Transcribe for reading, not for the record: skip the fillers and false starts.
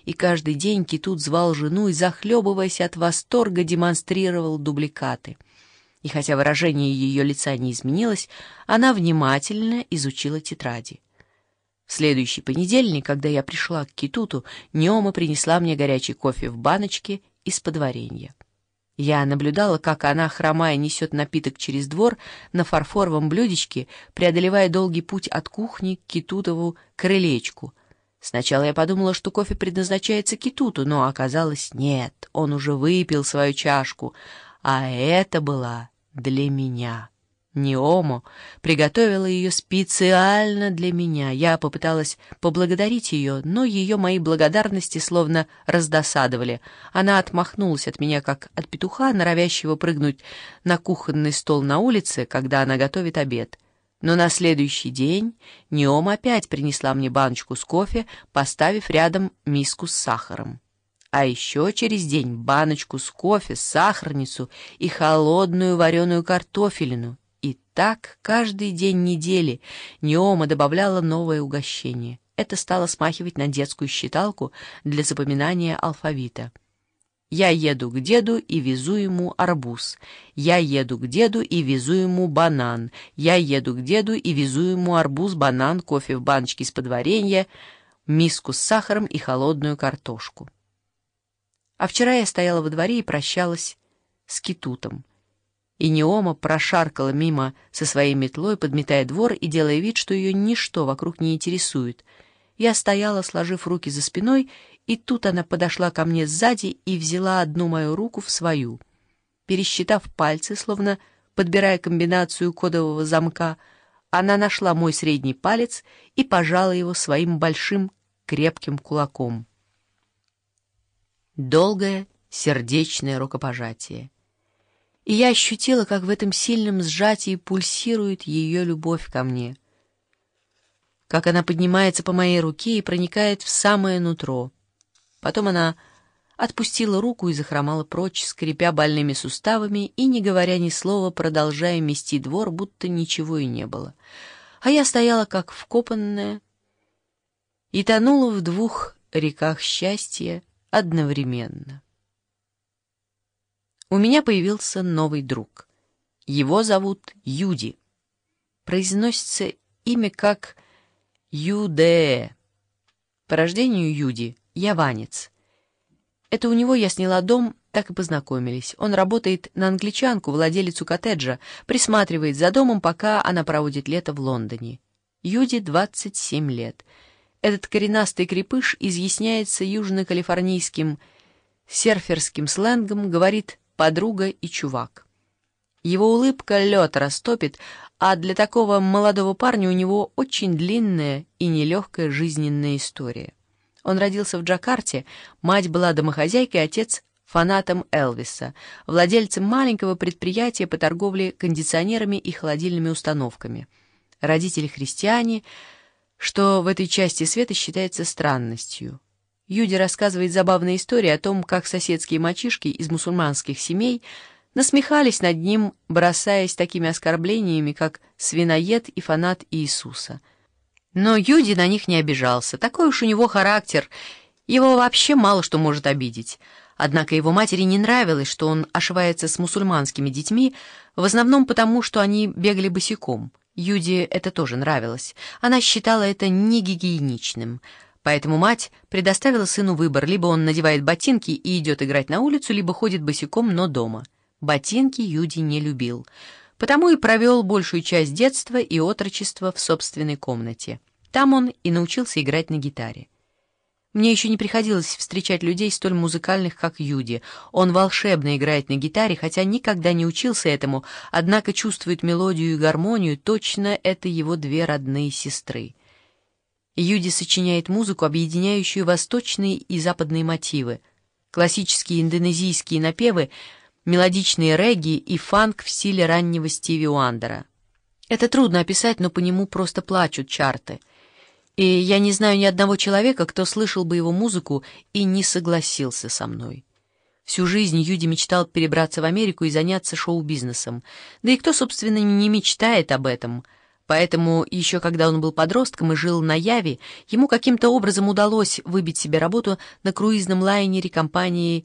и каждый день Китут звал жену и, захлебываясь от восторга, демонстрировал дубликаты. И хотя выражение ее лица не изменилось, она внимательно изучила тетради. В следующий понедельник, когда я пришла к Китуту, Неома принесла мне горячий кофе в баночке из-под варенья. Я наблюдала, как она, хромая, несет напиток через двор на фарфоровом блюдечке, преодолевая долгий путь от кухни к Китутову крылечку. Сначала я подумала, что кофе предназначается Китуту, но оказалось нет, он уже выпил свою чашку, а это была для меня. Неомо приготовила ее специально для меня. Я попыталась поблагодарить ее, но ее мои благодарности словно раздосадовали. Она отмахнулась от меня, как от петуха, норовящего прыгнуть на кухонный стол на улице, когда она готовит обед. Но на следующий день Неома опять принесла мне баночку с кофе, поставив рядом миску с сахаром. А еще через день баночку с кофе, сахарницу и холодную вареную картофелину. И так каждый день недели Неома добавляла новое угощение. Это стало смахивать на детскую считалку для запоминания алфавита. Я еду к деду и везу ему арбуз. Я еду к деду и везу ему банан. Я еду к деду и везу ему арбуз, банан, кофе в баночке из-под варенья, миску с сахаром и холодную картошку. А вчера я стояла во дворе и прощалась с Китутом. И Неома прошаркала мимо со своей метлой, подметая двор и делая вид, что ее ничто вокруг не интересует. Я стояла, сложив руки за спиной, и тут она подошла ко мне сзади и взяла одну мою руку в свою. Пересчитав пальцы, словно подбирая комбинацию кодового замка, она нашла мой средний палец и пожала его своим большим крепким кулаком. Долгое сердечное рукопожатие. И я ощутила, как в этом сильном сжатии пульсирует ее любовь ко мне, как она поднимается по моей руке и проникает в самое нутро. Потом она отпустила руку и захромала прочь, скрипя больными суставами и, не говоря ни слова, продолжая мести двор, будто ничего и не было. А я стояла как вкопанная и тонула в двух реках счастья одновременно. У меня появился новый друг. Его зовут Юди. Произносится имя как Юде. По рождению Юди яванец. Это у него я сняла дом, так и познакомились. Он работает на англичанку, владелицу коттеджа, присматривает за домом, пока она проводит лето в Лондоне. Юди 27 лет. Этот коренастый крепыш изъясняется южно-калифорнийским серферским сленгом, говорит «подруга» и «чувак». Его улыбка лед растопит, а для такого молодого парня у него очень длинная и нелегкая жизненная история. Он родился в Джакарте, мать была домохозяйкой, отец — фанатом Элвиса, владельцем маленького предприятия по торговле кондиционерами и холодильными установками. Родители христиане, что в этой части света считается странностью. Юди рассказывает забавные истории о том, как соседские мальчишки из мусульманских семей насмехались над ним, бросаясь такими оскорблениями, как «свиноед» и «фанат Иисуса». Но Юди на них не обижался, такой уж у него характер, его вообще мало что может обидеть. Однако его матери не нравилось, что он ошивается с мусульманскими детьми, в основном потому, что они бегали босиком. Юди это тоже нравилось, она считала это негигиеничным. Поэтому мать предоставила сыну выбор: либо он надевает ботинки и идет играть на улицу, либо ходит босиком, но дома. Ботинки Юди не любил, потому и провел большую часть детства и отрочества в собственной комнате. Там он и научился играть на гитаре. Мне еще не приходилось встречать людей столь музыкальных, как Юди. Он волшебно играет на гитаре, хотя никогда не учился этому, однако чувствует мелодию и гармонию, точно это его две родные сестры. Юди сочиняет музыку, объединяющую восточные и западные мотивы, классические индонезийские напевы, мелодичные регги и фанк в стиле раннего Стиви Уандера. Это трудно описать, но по нему просто плачут чарты. И я не знаю ни одного человека, кто слышал бы его музыку и не согласился со мной. Всю жизнь Юди мечтал перебраться в Америку и заняться шоу-бизнесом. Да и кто, собственно, не мечтает об этом? Поэтому еще когда он был подростком и жил на Яве, ему каким-то образом удалось выбить себе работу на круизном лайнере компании